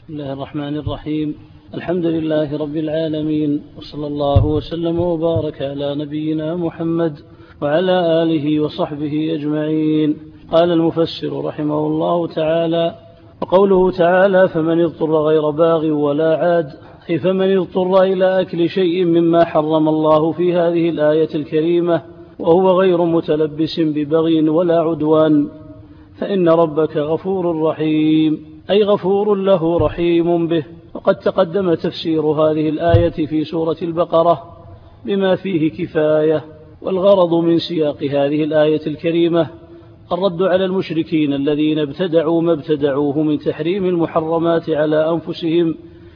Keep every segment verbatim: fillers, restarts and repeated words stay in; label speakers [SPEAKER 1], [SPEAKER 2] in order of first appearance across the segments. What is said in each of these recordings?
[SPEAKER 1] بسم الله الرحمن الرحيم. الحمد لله رب العالمين، وصلى الله وسلم وبارك على نبينا محمد وعلى آله وصحبه أجمعين. قال المفسر رحمه الله تعالى: وقوله تعالى: فمن اضطر غير باغ ولا عاد، أي فمن اضطر إلى أكل شيء مما حرم الله في هذه الآية الكريمة وهو غير متلبس ببغي ولا عدوان، فإن ربك غفور رحيم، أي غفور له رحيم به. وقد تقدم تفسير هذه الآية في سورة البقرة بما فيه كفاية، والغرض من سياق هذه الآية الكريمة الرد على المشركين الذين ابتدعوا ما ابتدعوه من تحريم المحرمات على أنفسهم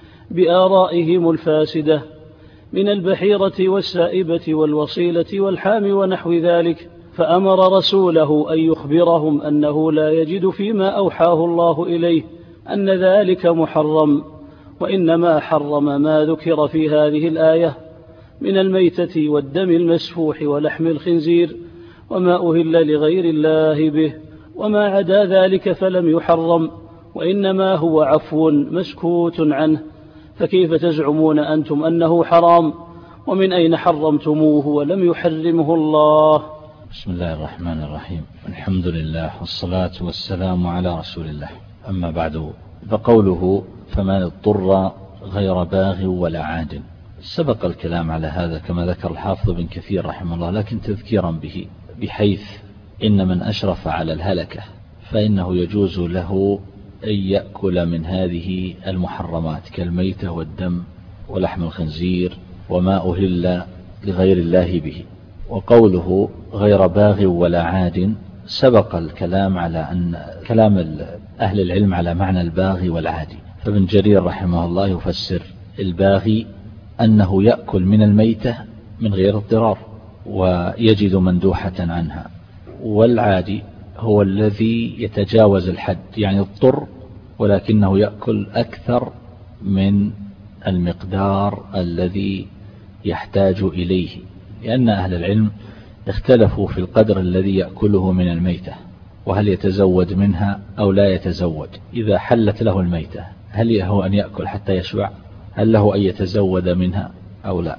[SPEAKER 1] بآرائهم الفاسدة من البحيرة والسائبة والوصيلة والحام ونحو ذلك، فأمر رسوله أن يخبرهم أنه لا يجد فيما أوحاه الله إليه أن ذلك محرم، وإنما حرم ما ذكر في هذه الآية من الميتة والدم المسفوح ولحم الخنزير وما أهل لغير الله به، وما عدا ذلك فلم يحرم، وإنما هو عفو مسكوت عنه. فكيف تزعمون أنتم أنه حرام، ومن أين حرمتموه ولم يحرمه الله؟
[SPEAKER 2] بسم الله الرحمن الرحيم. الحمد لله والصلاة والسلام على رسول الله، أما بعد، فقوله فمن اضطر غير باغ ولا عاد، سبق الكلام على هذا كما ذكر الحافظ بن كثير رحمه الله، لكن تذكيرا به، بحيث إن من أشرف على الهلكة فإنه يجوز له أن يأكل من هذه المحرمات كالميتة والدم ولحم الخنزير وما أهل لغير الله به. وقوله غير باغ ولا عاد، سبق الكلام على أن كلام أهل العلم على معنى الباغي والعادي، فابن جرير رحمه الله يفسر الباغي أنه يأكل من الميتة من غير اضطرار ويجد مندوحة عنها، والعادي هو الذي يتجاوز الحد، يعني اضطر ولكنه يأكل أكثر من المقدار الذي يحتاج إليه، لأن أهل العلم اختلفوا في القدر الذي يأكله من الميتة، وهل يتزود منها أو لا يتزود. إذا حلت له الميتة هل له أن يأكل حتى يشبع؟ هل له أن يتزود منها أو لا؟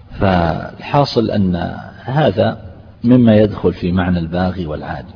[SPEAKER 2] فالحاصل أن هذا مما يدخل في معنى الباغي والعادي.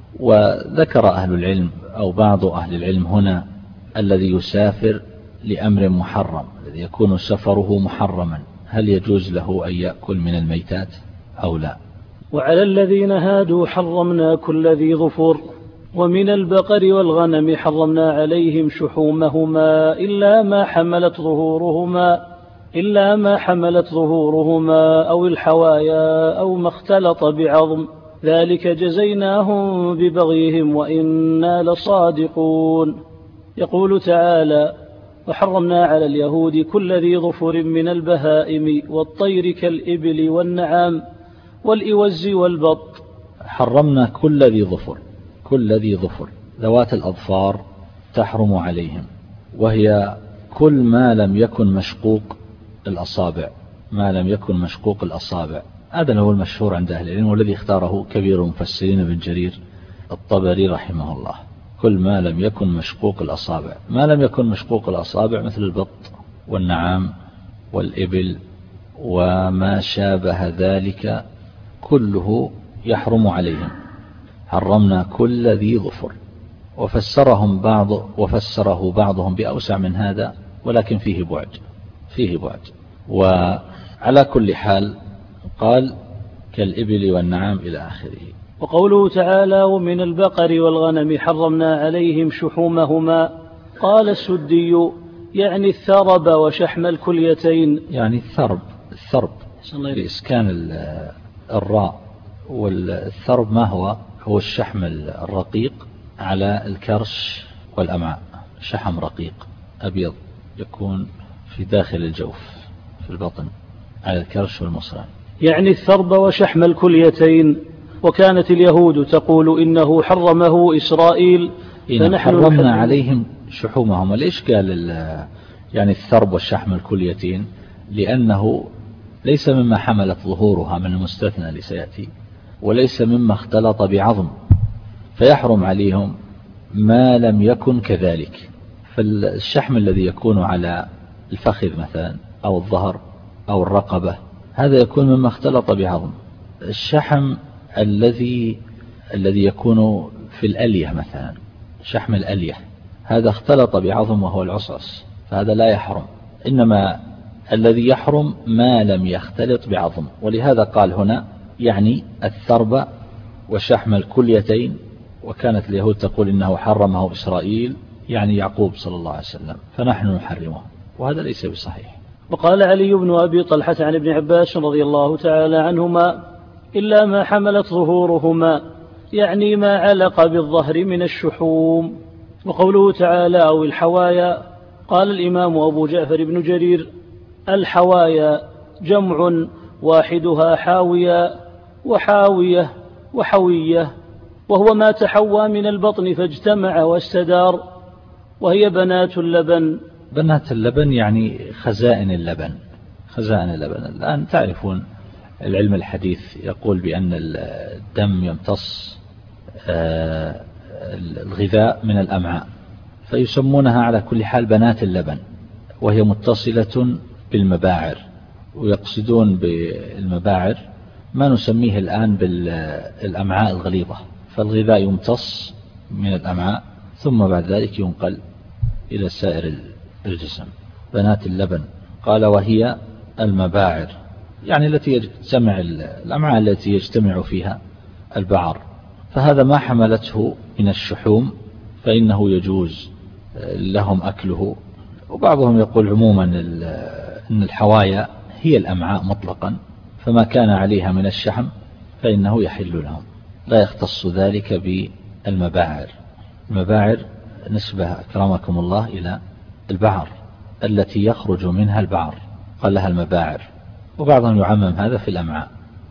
[SPEAKER 2] وذكر أهل العلم أو بعض أهل العلم هنا الذي يسافر لأمر محرم، الذي يكون سفره محرما، هل يجوز له أن يأكل من الميتات أو لا؟
[SPEAKER 1] وعلى الذين هادوا حرمنا كل ذي ظفر، ومن البقر والغنم حرمنا عليهم شحومهما إلا ما حملت ظهورهما إلا ما حملت ظهورهما أو الحوايا أو ما اختلط بعظم، ذلك جزيناهم ببغيهم وإنا لصادقون. يقول تعالى: وحرمنا على اليهود كل ذي ظفر من البهائم والطير كالإبل والنعام والإوز والبط.
[SPEAKER 2] حرمنا كل ذي ظفر، كل ذي ظفر ذوات الأظفار تحرم عليهم، وهي كل ما لم يكن مشقوق الأصابع، ما لم يكن مشقوق الأصابع. هذا هو المشهور عند أهل العلم، والذي اختاره كبير المفسرين ابن جرير الطبري رحمه الله، كل ما لم يكن مشقوق الأصابع. ما لم يكن مشقوق الأصابع مثل البط والنعام والإبل وما شابه ذلك كله يحرم عليهم. حرمنا كل ذي ظفر. وفسرهم بعض وفسره بعضهم بأوسع من هذا، ولكن فيه بعد فيه بعد وعلى كل حال قال كالإبل والنعام إلى آخره.
[SPEAKER 1] وقوله تعالى: ومن البقر والغنم حرمنا عليهم شحومهما، قال السدي: يعني الثرب وشحم الكليتين،
[SPEAKER 2] يعني الثرب الثرب بإسكان الراء، والثرب ما هو؟ هو الشحم الرقيق على الكرش والأمعاء، شحم رقيق أبيض يكون في داخل الجوف في البطن على الكرش والمصران،
[SPEAKER 1] يعني الثرب وشحم الكليتين. وكانت اليهود تقول إنه حرمه إسرائيل،
[SPEAKER 2] فنحن حرمنا عليهم شحومهم. ليش قال يعني الثرب والشحم الكليتين؟ لأنه ليس مما حملت ظهورها من المستثنى لسيأتي، وليس مما اختلط بعظم، فيحرم عليهم ما لم يكن كذلك. فالشحم الذي يكون على الفخذ مثلا أو الظهر أو الرقبة هذا يكون مما اختلط بعظم. الشحم الذي الذي يكون في الألية مثلا، شحم الألية هذا اختلط بعظم وهو العصعص، فهذا لا يحرم. إنما الذي يحرم ما لم يختلط بعظم، ولهذا قال هنا يعني الثرب وشحم الكليتين، وكانت اليهود تقول إنه حرمه إسرائيل يعني يعقوب صلى الله عليه وسلم، فنحن نحرمه، وهذا ليس بصحيح.
[SPEAKER 1] وقال علي بن أبي طلحة عن ابن عباس رضي الله تعالى عنهما إلا ما حملت ظهورهما، يعني ما علق بالظهر من الشحوم. وقوله تعالى أو الحوايا، قال الإمام أبو جعفر بن جرير الحوايا جمع واحدها حاوية وحاوية وحوية، وهو ما تحوى من البطن فاجتمع واستدار، وهي بنات اللبن.
[SPEAKER 2] بنات اللبن يعني خزائن اللبن، خزائن اللبن. الآن تعرفون العلم الحديث يقول بأن الدم يمتص الغذاء من الأمعاء، فيسمونها على كل حال بنات اللبن، وهي متصلة بالمباعر، ويقصدون بالمباعر ما نسميه الآن بالأمعاء الغليظة، فالغذاء يمتص من الأمعاء ثم بعد ذلك ينقل إلى سائر الجسم. بنات اللبن قال وهي المباعر، يعني التي يجتمع الأمعاء التي يجتمع فيها البعر، فهذا ما حملته من الشحوم فإنه يجوز لهم أكله. وبعضهم يقول عموما أن الحوايا هي الأمعاء مطلقا، فما كان عليها من الشحم فإنه يحل لهم، لا يختص ذلك بالمباعر. المباعر نسبة أكرمكم الله إلى البعر التي يخرج منها البعر، قال لها المباعر، وبعضهم يعمم هذا في الأمعاء،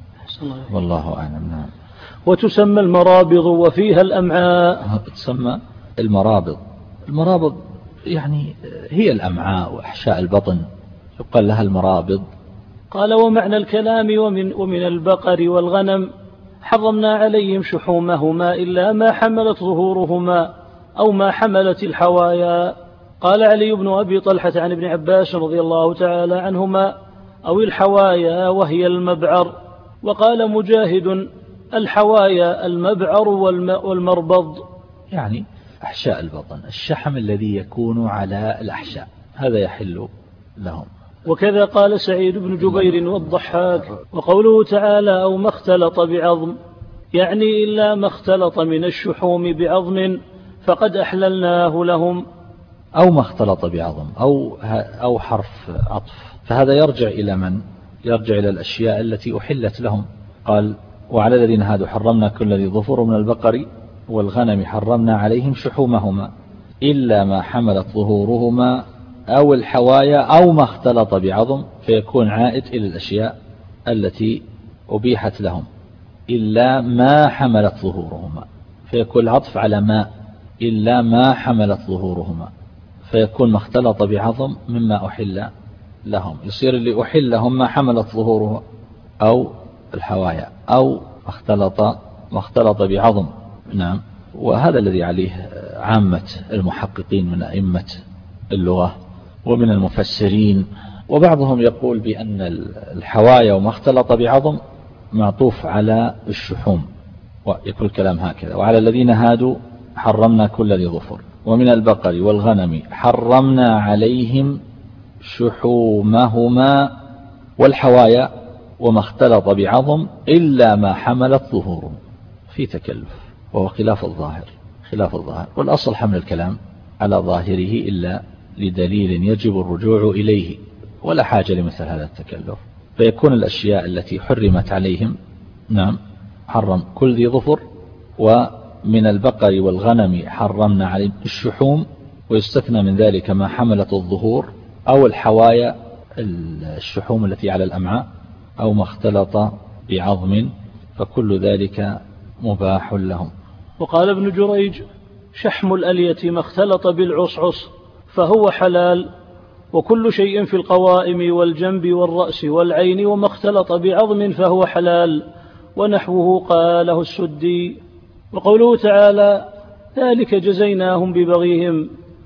[SPEAKER 2] والله أعلم. نعم.
[SPEAKER 1] وتسمى المرابض وفيها الأمعاء.
[SPEAKER 2] تسمى المرابض، المرابض يعني هي الأمعاء وأحشاء البطن، يقال لها المرابض.
[SPEAKER 1] قال ومعنى الكلام ومن, ومن البقر والغنم حرمنا عليهم شحومهما إلا ما حملت ظهورهما أو ما حملت الحوايا. قال علي بن أبي طلحة عن ابن عباس رضي الله تعالى عنهما أو الحوايا وهي المبعر. وقال مجاهد الحوايا المبعر والمربض،
[SPEAKER 2] يعني أحشاء البطن، الشحم الذي يكون على الأحشاء هذا يحل لهم.
[SPEAKER 1] وكذا قال سعيد بن جبير والضحاك. وقوله تعالى أو ما اختلط بعظم، يعني إلا ما اختلط من الشحوم بعظم فقد أحللناه لهم.
[SPEAKER 2] أو ما اختلط بعظم أو, أو حرف عطف، فهذا يرجع إلى من؟ يرجع إلى الأشياء التي أحلت لهم. قال وعلى الذين هادوا حرمنا كل ذي ظفر من البقر والغنم حرمنا عليهم شحومهما إلا ما حملت ظهورهما أو الحوايا أو ما اختلط بعظم، فيكون عائد إلى الأشياء التي أبيحت لهم. إلا ما حملت ظهورهما، فيكون العطف على ما، إلا ما حملت ظهورهما، فيكون ما اختلط بعظم مما أحل لهم، يصير اللي أحل لهم ما حملت ظهورها أو الحوايا أو اختلط ما اختلط بعظم. نعم. وهذا الذي عليه عامة المحققين من أئمة اللغة ومن المفسرين. وبعضهم يقول بأن الحوايا وما اختلط بعظم معطوف على الشحوم، ويكون الكلام هكذا وعلى الذين هادوا حرمنا كل ذي ظفر ومن البقر والغنم حرمنا عليهم شحومهما والحوايا وما اختلط بعظم إلا ما حملت ظهورهم، في تكلف وهو خلاف الظاهر، خلاف الظاهر. والأصل حمل الكلام على ظاهره إلا لدليل يجب الرجوع إليه، ولا حاجة لمثل هذا التكلف، فيكون الأشياء التي حرمت عليهم نعم حرم كل ذي ظفر، ومن البقر والغنم حرمنا عليهم الشحوم، ويستثنى من ذلك ما حملت الظهور أو الحوايا الشحوم التي على الأمعاء أو ما اختلط بعظم، فكل ذلك مباح لهم.
[SPEAKER 1] وقال ابن جريج شحم الألية ما اختلط بالعصعص فهو حلال، وكل شيء في القوائم والجنب والرأس والعين وما اختلط بعظم فهو حلال، ونحوه قاله السدي. وقوله تعالى ذلك جزيناهم ببغيهم،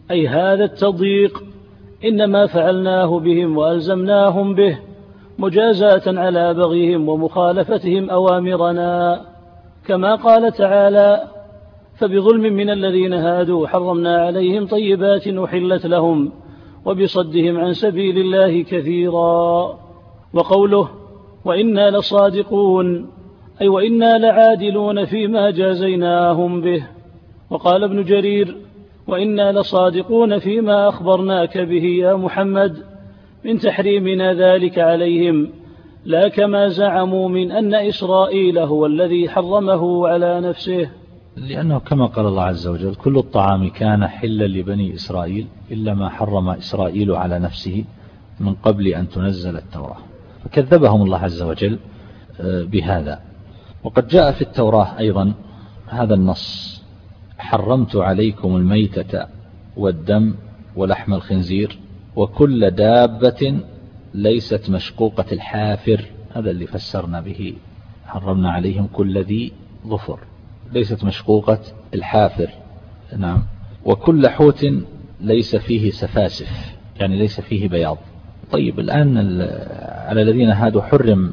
[SPEAKER 1] أي هذا التضييق إنما فعلناه بهم وألزمناهم به مجازاة على بغيهم ومخالفتهم أوامرنا، كما قال تعالى: فبظلم من الذين هادوا حرمنا عليهم طيبات أحلت لهم وبصدهم عن سبيل الله كثيرا. وقوله: وإنا لصادقون، أي وإنا لعادلون فيما جازيناهم به. وقال ابن جرير: وإنا لصادقون فيما أخبرناك به يا محمد من تحريمنا ذلك عليهم، لا كما زعموا من أن إسرائيل هو الذي حرمه على نفسه.
[SPEAKER 2] لأنه كما قال الله عز وجل: كل الطعام كان حلا لبني إسرائيل إلا ما حرم إسرائيل على نفسه من قبل أن تنزل التوراة، فكذبهم الله عز وجل بهذا. وقد جاء في التوراة أيضا هذا النص: حرمت عليكم الميتة والدم ولحم الخنزير وكل دابة ليست مشقوقة الحافر. هذا اللي فسرنا به: حرمنا عليهم كل ذي ظفر ليست مشقوقة الحافر. نعم. وكل حوت ليس فيه سفاسف، يعني ليس فيه بياض. طيب، الآن على الذين هادوا حرم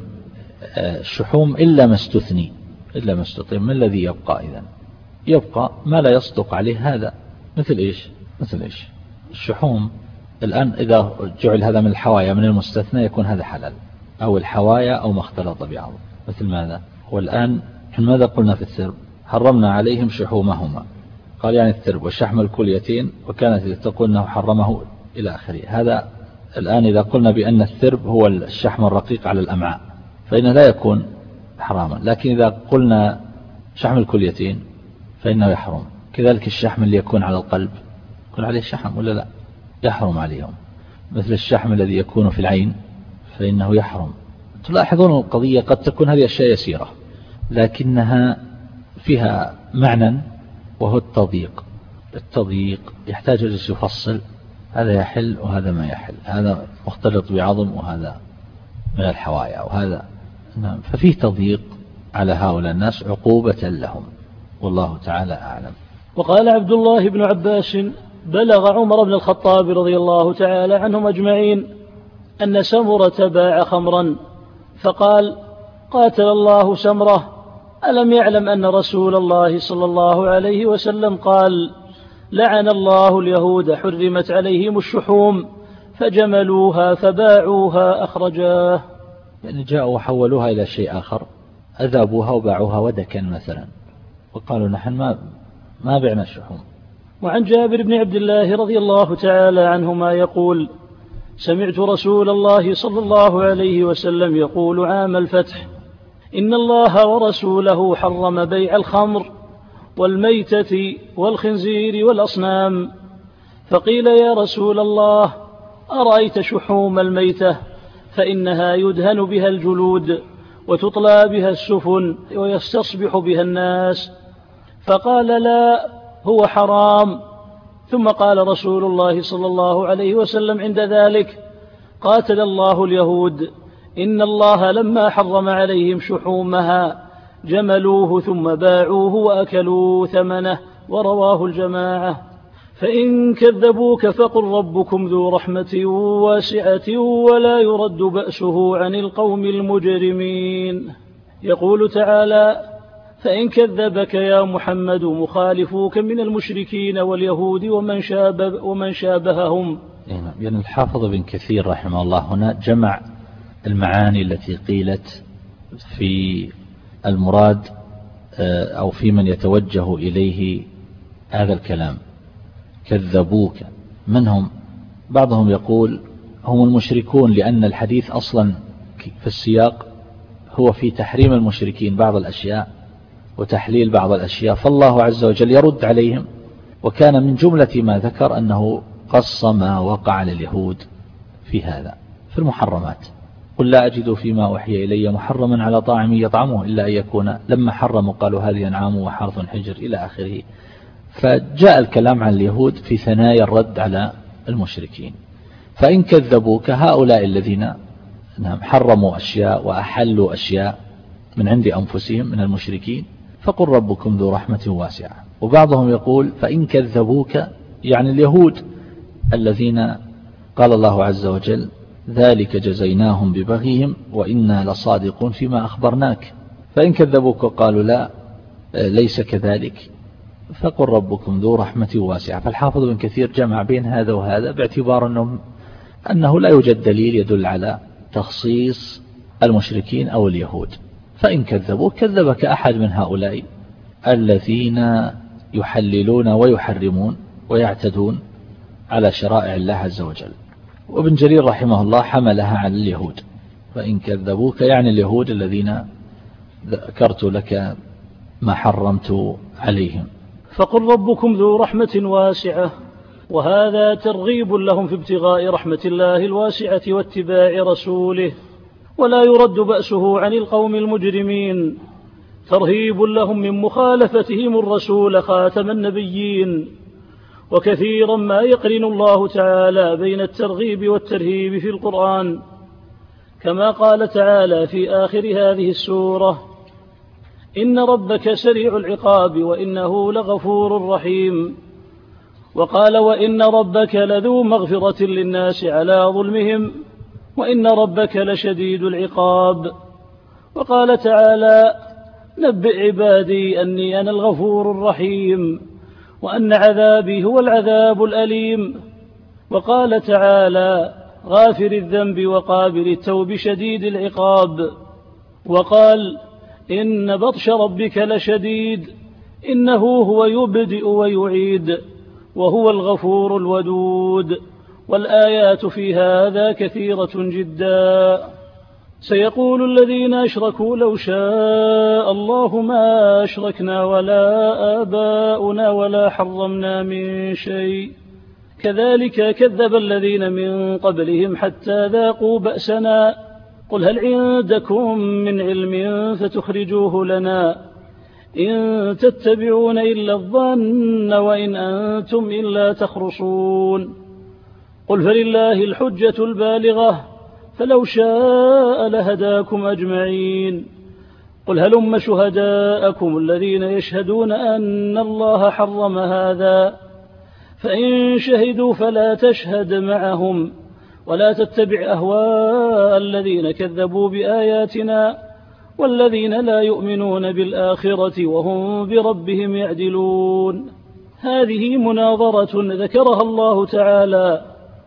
[SPEAKER 2] الشحوم إلا ما استثني، إلا ما استثني. ما الذي يبقى إذن؟ يبقى ما لا يصدق عليه هذا. مثل إيش؟ مثل إيش؟ الشحوم الآن إذا جعل هذا من الحوايا من المستثنى يكون هذا حلال، أو الحوايا أو ما اختلط بعض. مثل ماذا؟ والآن ماذا قلنا في الثرب؟ حرمنا عليهم شحومهما، قال يعني الثرب والشحم الكليتين، وكانت تقول أنه حرمه إلى آخره. هذا الآن إذا قلنا بأن الثرب هو الشحم الرقيق على الأمعاء فإنه لا يكون حراما، لكن إذا قلنا شحم الكليتين فإنه يحرم. كذلك الشحم اللي يكون على القلب يكون عليه شحم ولا لا؟ يحرم عليهم. مثل الشحم الذي يكون في العين فإنه يحرم. تلاحظون القضية قد تكون هذه أشياء يسيرة لكنها فيها معنى، وهو التضييق. التضييق يحتاج أن يفصل: هذا يحل وهذا ما يحل، هذا مختلط بعظم وهذا من الحوايا وهذا. نعم. ففيه تضييق على هؤلاء الناس عقوبة لهم، والله تعالى أعلم.
[SPEAKER 1] وقال عبد الله بن عباس: بلغ عمر بن الخطاب رضي الله تعالى عنهم أجمعين أن سمرة باع خمرا فقال: قاتل الله سمرة، ألم يعلم أن رسول الله صلى الله عليه وسلم قال: لعن الله اليهود حرمت عليهم الشحوم فجملوها فباعوها أخرجاه.
[SPEAKER 2] يعني جاءوا وحولوها إلى شيء آخر، أذابوها وباعوها ودكا مثلا، وقالوا نحن ما ما بعنا الشحوم.
[SPEAKER 1] وعن جابر بن عبد الله رضي الله تعالى عنهما يقول: سمعت رسول الله صلى الله عليه وسلم يقول عام الفتح: إن الله ورسوله حرم بيع الخمر والميتة والخنزير والأصنام. فقيل: يا رسول الله، أرأيت شحوم الميتة؟ فإنها يدهن بها الجلود وتطلى بها السفن ويستصبح بها الناس. فقال: لا، هو حرام. ثم قال رسول الله صلى الله عليه وسلم عند ذلك: قاتل الله اليهود، إن الله لما حرم عليهم شحومها جملوه ثم باعوه وأكلوا ثمنه. ورواه الجماعة. فإن كذبوك فقل ربكم ذو رحمة واسعة ولا يرد بأسه عن القوم المجرمين. يقول تعالى: فإن كذبك يا محمد مخالفوك من المشركين واليهود ومن شابه ومن شابههم.
[SPEAKER 2] يعني الحافظ بن كثير رحمه الله هنا جمع المعاني التي قيلت في المراد أو في من يتوجه إليه هذا الكلام. كذبوك منهم بعضهم يقول هم المشركون، لأن الحديث أصلا في السياق هو في تحريم المشركين بعض الأشياء وتحليل بعض الأشياء، فالله عز وجل يرد عليهم. وكان من جملة ما ذكر أنه قص ما وقع لليهود في هذا في المحرمات: قل لا أجد فيما أوحي إلي محرما على طاعم يطعمه إلا أن يكون، لما حرموا قالوا هذه أنعام وحرث حجر إلى آخره. فجاء الكلام عن اليهود في ثنايا الرد على المشركين. فإن كذبوك هؤلاء الذين حرموا أشياء وأحلوا أشياء من عند أنفسهم من المشركين فقل ربكم ذو رحمة واسعة. وبعضهم يقول فإن كذبوك يعني اليهود الذين قال الله عز وجل ذلك جزيناهم ببغيهم وإنا لصادقون فيما أخبرناك، فإن كذبوك وقالوا لا ليس كذلك فقل ربكم ذو رحمة واسعة. فالحافظ بن كثير جمع بين هذا وهذا باعتبار أنه, أنه لا يوجد دليل يدل على تخصيص المشركين أو اليهود. فإن كذبوك كذبك أحد من هؤلاء الذين يحللون ويحرمون ويعتدون على شرائع الله عز وجل. وابن جرير رحمه الله حملها على اليهود، فإن كذبوك يعني اليهود الذين ذكرت لك ما حرمت عليهم.
[SPEAKER 1] فقل ربكم ذو رحمة واسعة، وهذا ترغيب لهم في ابتغاء رحمة الله الواسعة واتباع رسوله، ولا يرد بأسه عن القوم المجرمين، ترهيب لهم من مخالفتهم الرسول خاتم النبيين. وكثيرا ما يقرن الله تعالى بين الترغيب والترهيب في القرآن، كما قال تعالى في آخر هذه السورة: إن ربك سريع العقاب وإنه لغفور رحيم. وقال: وإن ربك لذو مغفرة للناس على ظلمهم وإن ربك لشديد العقاب. وقال تعالى: نبئ عبادي أني أنا الغفور الرحيم وأن عذابي هو العذاب الأليم. وقال تعالى: غافر الذنب وقابل التوب شديد العقاب. وقال: إن بطش ربك لشديد إنه هو يبدئ ويعيد وهو الغفور الودود. والآيات في هذا كثيرة جدا. سيقول الذين أشركوا لو شاء الله ما أشركنا ولا آباؤنا ولا حرمنا من شيء كذلك كذب الذين من قبلهم حتى ذاقوا بأسنا قل هل عندكم من علم فتخرجوه لنا إن تتبعون إلا الظن وإن أنتم إلا تخرصون. قل فلله الحجة البالغة فلو شاء لهداكم أجمعين. قل هلم شهداءكم الذين يشهدون أن الله حرم هذا فإن شهدوا فلا تشهد معهم ولا تتبع أهواء الذين كذبوا بآياتنا والذين لا يؤمنون بالآخرة وهم بربهم يعدلون. هذه مناظرة ذكرها الله تعالى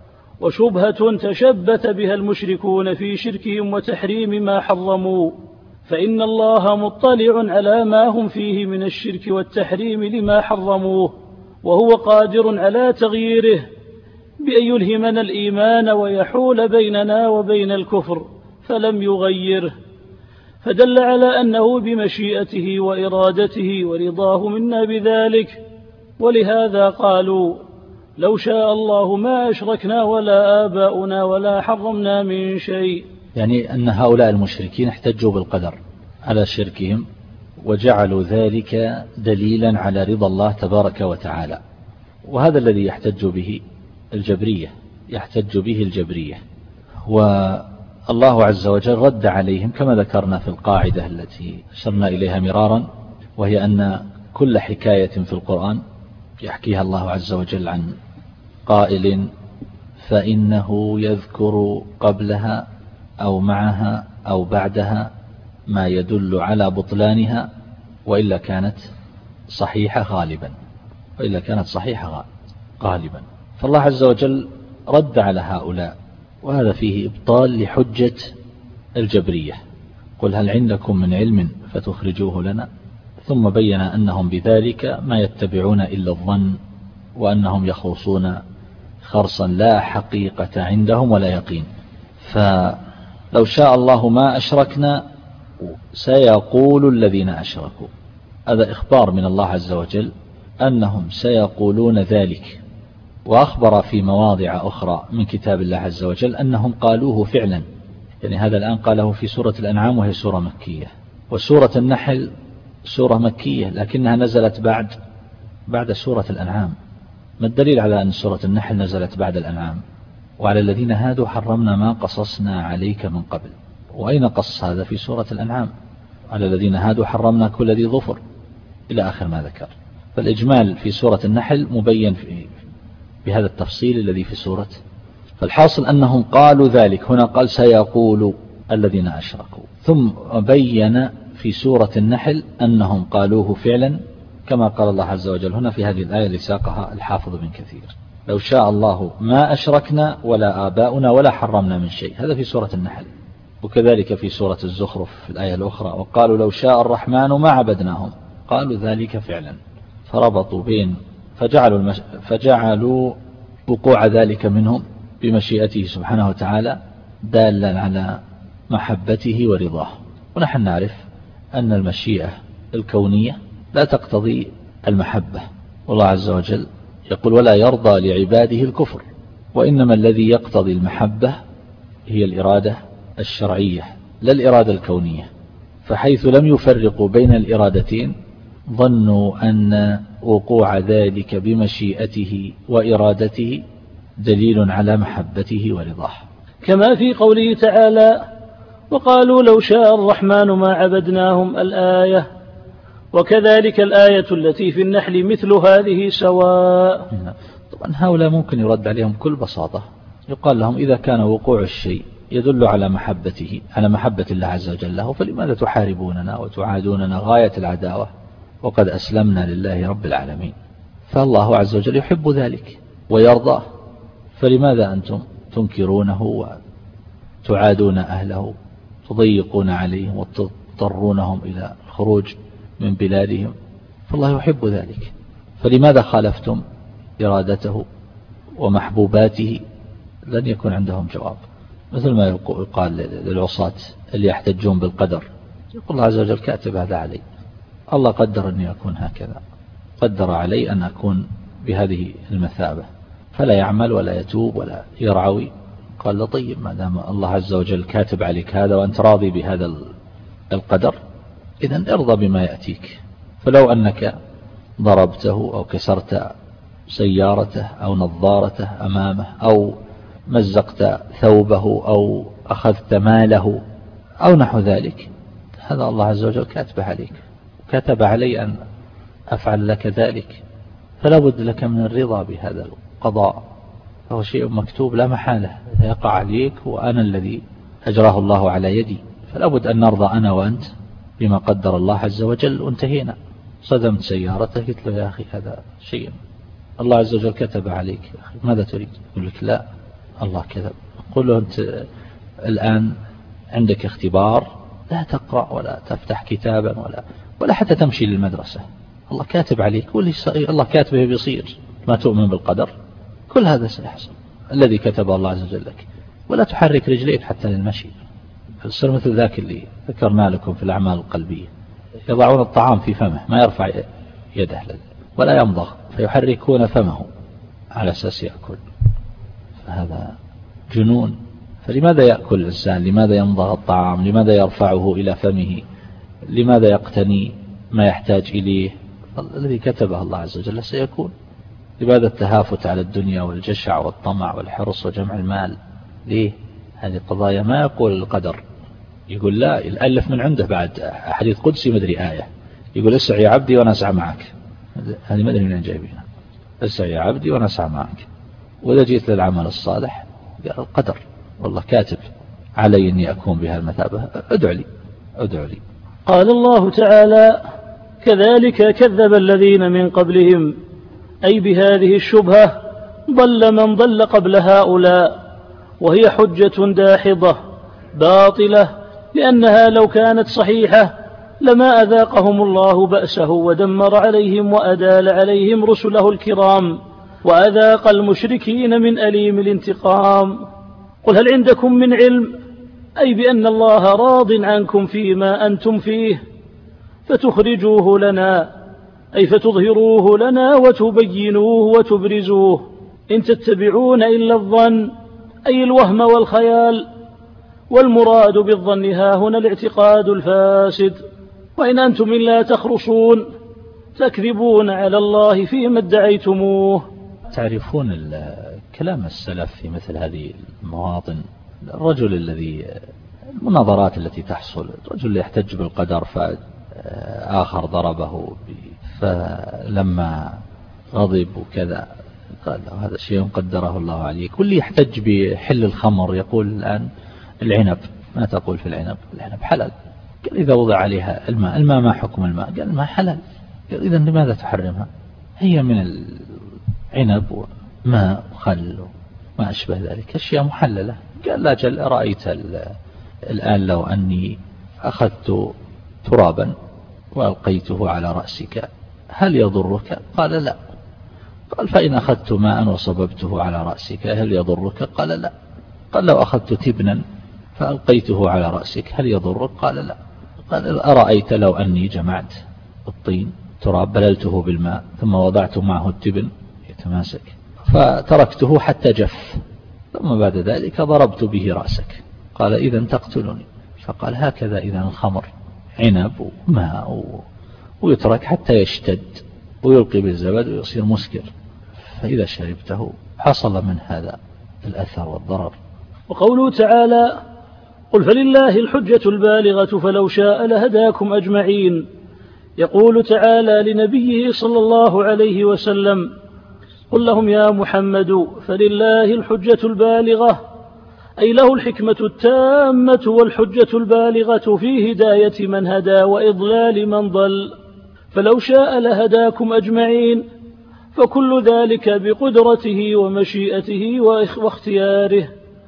[SPEAKER 1] وشبهة تشبث بها المشركون في شركهم وتحريم ما حرموا، فإن الله مطلع على ما هم فيه من الشرك والتحريم لما حرموه، وهو قادر على تغييره بأن يلهمنا الإيمان ويحول بيننا وبين الكفر، فلم يغيره، فدل على أنه بمشيئته وإرادته ورضاه منا بذلك. ولهذا قالوا لو شاء الله ما أشركنا ولا آباؤنا ولا حرمنا من شيء.
[SPEAKER 2] يعني أن هؤلاء المشركين احتجوا بالقدر على شركهم وجعلوا ذلك دليلا على رضا الله تبارك وتعالى، وهذا الذي يحتج به الجبرية يحتج به الجبرية والله عز وجل رد عليهم كما ذكرنا في القاعدة التي أشرنا إليها مرارا، وهي أن كل حكاية في القرآن يحكيها الله عز وجل عن قائل فإنه يذكر قبلها أو معها أو بعدها ما يدل على بطلانها وإلا كانت صحيحة غالبا وإلا كانت صحيحة غالبا. فالله عز وجل رد على هؤلاء، وهذا فيه إبطال لحجة الجبرية. قل هل عندكم من علم فتخرجوه لنا، ثم بين أنهم بذلك ما يتبعون إلا الظن وأنهم يخرصون خرصا لا حقيقة عندهم ولا يقين. فلو شاء الله ما أشركنا سيقول الذين أشركوا، هذا إخبار من الله عز وجل أنهم سيقولون ذلك، وأخبر في مواضع أخرى من كتاب الله عز وجل أنهم قالوه فعلا. يعني هذا الآن قاله في سورة الأنعام وهي سورة مكية، وسورة النحل سورة مكية لكنها نزلت بعد بعد سورة الأنعام. ما الدليل على أن سورة النحل نزلت بعد الأنعام؟ وعلى الذين هادوا حرمنا ما قصصنا عليك من قبل، وأين قص هذا؟ في سورة الأنعام. على الذين هادوا حرمنا كل ذي ظفر إلى آخر ما ذكر. فالإجمال في سورة النحل مبين في بهذا التفصيل الذي في سورة. فالحاصل أنهم قالوا ذلك. هنا قال سيقول الذين أشركوا، ثم بين في سورة النحل أنهم قالوه فعلا كما قال الله عز وجل هنا في هذه الآية اللي ساقها الحافظ بن كثير: لو شاء الله ما أشركنا ولا آباؤنا ولا حرمنا من شيء. هذا في سورة النحل. وكذلك في سورة الزخرف في الآية الأخرى: وقالوا لو شاء الرحمن ما عبدناهم. قالوا ذلك فعلا، فربطوا بين فجعلوا, المش... فجعلوا وقوع ذلك منهم بمشيئته سبحانه وتعالى دالا على محبته ورضاه. ونحن نعرف أن المشيئة الكونية لا تقتضي المحبة، والله عز وجل يقول: ولا يرضى لعباده الكفر. وإنما الذي يقتضي المحبة هي الإرادة الشرعية لا الإرادة الكونية. فحيث لم يفرقوا بين الإرادتين ظنوا أن وقوع ذلك بمشيئته وإرادته دليل على محبته ورضاه،
[SPEAKER 1] كما في قوله تعالى: وقالوا لو شاء الرحمن ما عبدناهم الآية. وكذلك الآية التي في النحل مثل هذه سواء.
[SPEAKER 2] طبعا هؤلاء ممكن يرد عليهم بكل بساطة، يقال لهم: إذا كان وقوع الشيء يدل على محبته على محبة الله عز وجل له، فلماذا تحاربوننا وتعادوننا غاية العداوة وقد أسلمنا لله رب العالمين؟ فالله عز وجل يحب ذلك ويرضاه، فلماذا أنتم تنكرونه وتعادون أهله، تضيقون عليهم وتضطرونهم إلى الخروج من بلادهم؟ فالله يحب ذلك، فلماذا خالفتم إرادته ومحبوباته؟ لن يكون عندهم جواب. مثل ما يقال للعصاة اللي يحتجون بالقدر، يقول الله عز وجل: كاتب هذا علي، الله قدر أني أكون هكذا، قدر علي أن أكون بهذه المثابة، فلا يعمل ولا يتوب ولا يرعوي. قال له: طيب، ما دام الله عز وجل كاتب عليك هذا وأنت راضي بهذا القدر، إذن ارضى بما يأتيك. فلو أنك ضربته أو كسرت سيارته أو نظارته أمامه أو مزقت ثوبه أو أخذت ماله أو نحو ذلك، هذا الله عز وجل كاتب عليك، كتب علي أن أفعل لك ذلك، فلا بد لك من الرضا بهذا القضاء، فهو شيء مكتوب لا محالة يقع عليك، وأنا الذي أجراه الله على يدي، فلا بد أن نرضى أنا وأنت بما قدر الله عز وجل. وانتهينا. صدمت سيارته، قلت له: يا أخي هذا شيء الله عز وجل كتب عليك، يا أخي ماذا تريد؟ يقول لك: لا، الله كذب. قل له: أنت الآن عندك اختبار، لا تقرأ ولا تفتح كتابا ولا ولا حتى تمشي للمدرسة، الله كاتب عليك، واللي الله كاتبه بيصير. ما تؤمن بالقدر، كل هذا سيحصل الذي كتبه الله عز وجل لك، ولا تحرك رجليك حتى للمشي. فالسر مثل ذاك اللي ذكرنا لكم في الأعمال القلبية، يضعون الطعام في فمه، ما يرفع يده ولا يمضغ، فيحركون فمه على أساس يأكل، فهذا جنون. فلماذا يأكل الإنسان؟ لماذا يمضغ الطعام؟ لماذا يرفعه إلى فمه؟ لماذا يقتني ما يحتاج إليه؟ الذي كتبه الله عز وجل سيكون. لماذا التهافت على الدنيا والجشع والطمع والحرص وجمع المال؟ ليه؟ هذه قضايا ما يقول القدر، يقول لا، يألف من عنده بعد حديث قدسي مدري آية، يقول: اسع يا عبدي وأنا أسعى معك. هذه مدري من جايبينها، اسع يا عبدي وأنا أسعى معك. وإذا جيت للعمل الصالح قال: القدر، والله كاتب علي أني أكون بها المثابة، ادعو لي ادعو لي.
[SPEAKER 1] قال الله تعالى: كذلك كذب الذين من قبلهم، أي بهذه الشبهة ضل من ضل قبل هؤلاء، وهي حجة داحضة باطلة، لأنها لو كانت صحيحة لما أذاقهم الله بأسه ودمر عليهم وأدال عليهم رسله الكرام، وأذاق المشركين من أليم الانتقام. قل هل عندكم من علم، أي بأن الله راض عنكم فيما أنتم فيه، فتخرجوه لنا، أي فتظهروه لنا وتبينوه وتبرزوه. إن تتبعون إلا الظن، أي الوهم والخيال، والمراد بالظن ها هنا الاعتقاد الفاسد. وإن أنتم إلا تخرصون تكذبون على الله فيما ادعيتموه.
[SPEAKER 2] تعرفون كلام السلف في مثل هذه المواطن، الرجل الذي المناظرات التي تحصل، الرجل اللي يحتج بالقدر فآخر ضربه، فلما غضب وكذا قال له هذا شيء قدره الله عليك. واللي يحتج بحل الخمر يقول الآن العنب، ما تقول في العنب؟ العنب حلال. قال إذا وضع عليها الماء، الماء ما حكم الماء؟ قال الماء حلال. قال إذا لماذا تحرمها؟ هي من العنب وماء وخل وما أشبه ذلك أشياء محللة. قال لا جل رأيت الآن لو أني أخذت ترابا وألقيته على رأسك هل يضرك؟ قال لا. قال فإن أخذت ماء وصببته على رأسك هل يضرك؟ قال لا. قال لو أخذت تبنا فألقيته على رأسك هل يضرك؟ قال لا. قال أرأيت لو أني جمعت الطين تراب بللته بالماء ثم وضعت معه التبن يتماسك فتركته حتى جف ثم بعد ذلك ضربت به رأسك، قال إذن تقتلني. فقال هكذا إذن الخمر عنب وماء ويترك حتى يشتد ويلقي بالزبد ويصير مسكر، فإذا شربته حصل من هذا الأثر والضرر.
[SPEAKER 1] وقوله تعالى قل فلله الحجة البالغة فلو شاء لهداكم أجمعين. يقول تعالى لنبيه صلى الله عليه وسلم قل لهم يا محمد فلله الحجة البالغة، أي له الحكمة التامة والحجة البالغة في هداية من هدى وإضلال من ضل، فلو شاء لهداكم أجمعين، فكل ذلك بقدرته ومشيئته واختياره،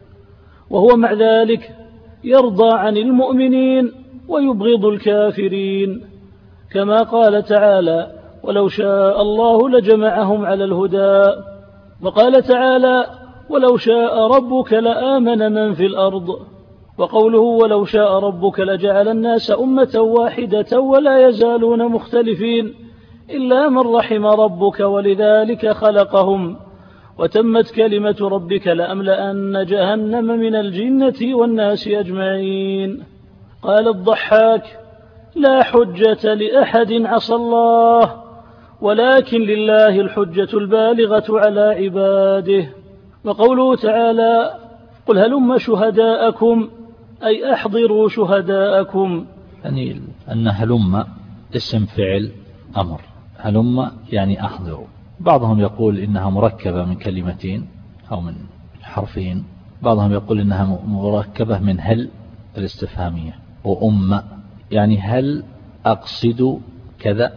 [SPEAKER 1] وهو مع ذلك يرضى عن المؤمنين ويبغض الكافرين، كما قال تعالى ولو شاء الله لجمعهم على الهدى. وقال تعالى ولو شاء ربك لآمن من في الأرض. وقوله ولو شاء ربك لجعل الناس أمة واحدة ولا يزالون مختلفين إلا من رحم ربك ولذلك خلقهم وتمت كلمة ربك لأملأن جهنم من الجنة والناس أجمعين. قال الضحاك لا حجة لأحد عصى الله ولكن لله الحجة البالغة على عباده. وقوله تعالى قل هلم شهداءكم أي أحضروا شهداءكم،
[SPEAKER 2] يعني أن هلم اسم فعل أمر، هلم يعني أحضروا. بعضهم يقول إنها مركبة من كلمتين أو من حرفين، بعضهم يقول إنها مركبة من هل الاستفهامية وأم يعني هل أقصد كذا،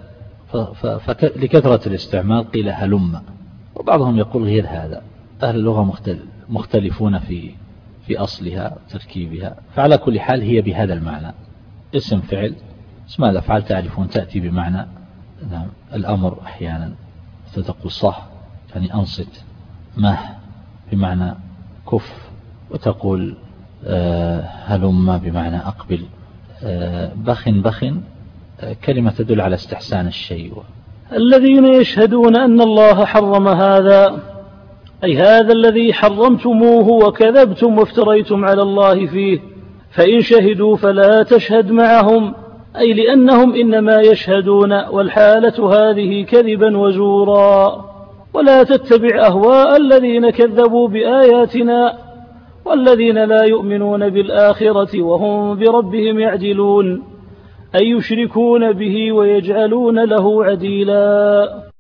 [SPEAKER 2] فلكثرة الاستعمال قيل هلم. وبعضهم يقول غير هذا، أهل اللغة مختلفون في في أصلها وتركيبها، فعلى كل حال هي بهذا المعنى اسم فعل. اسماء الأفعال تعرفون تأتي بمعنى نعم الأمر أحيانا، فتقول صح يعني أنصت، مه بمعنى كف، وتقول آه هلم بمعنى أقبل، آه بخ بخ آه كلمة تدل على استحسان الشيء.
[SPEAKER 1] الذين يشهدون أن الله حرم هذا أي هذا الذي حرمتموه وكذبتم وافتريتم على الله فيه، فإن شهدوا فلا تشهد معهم، أي لأنهم إنما يشهدون والحالة هذه كذبا وزورا. ولا تتبع أهواء الذين كذبوا بآياتنا والذين لا يؤمنون بالآخرة وهم بربهم يعدلون، أي يشركون به ويجعلون له عديلا.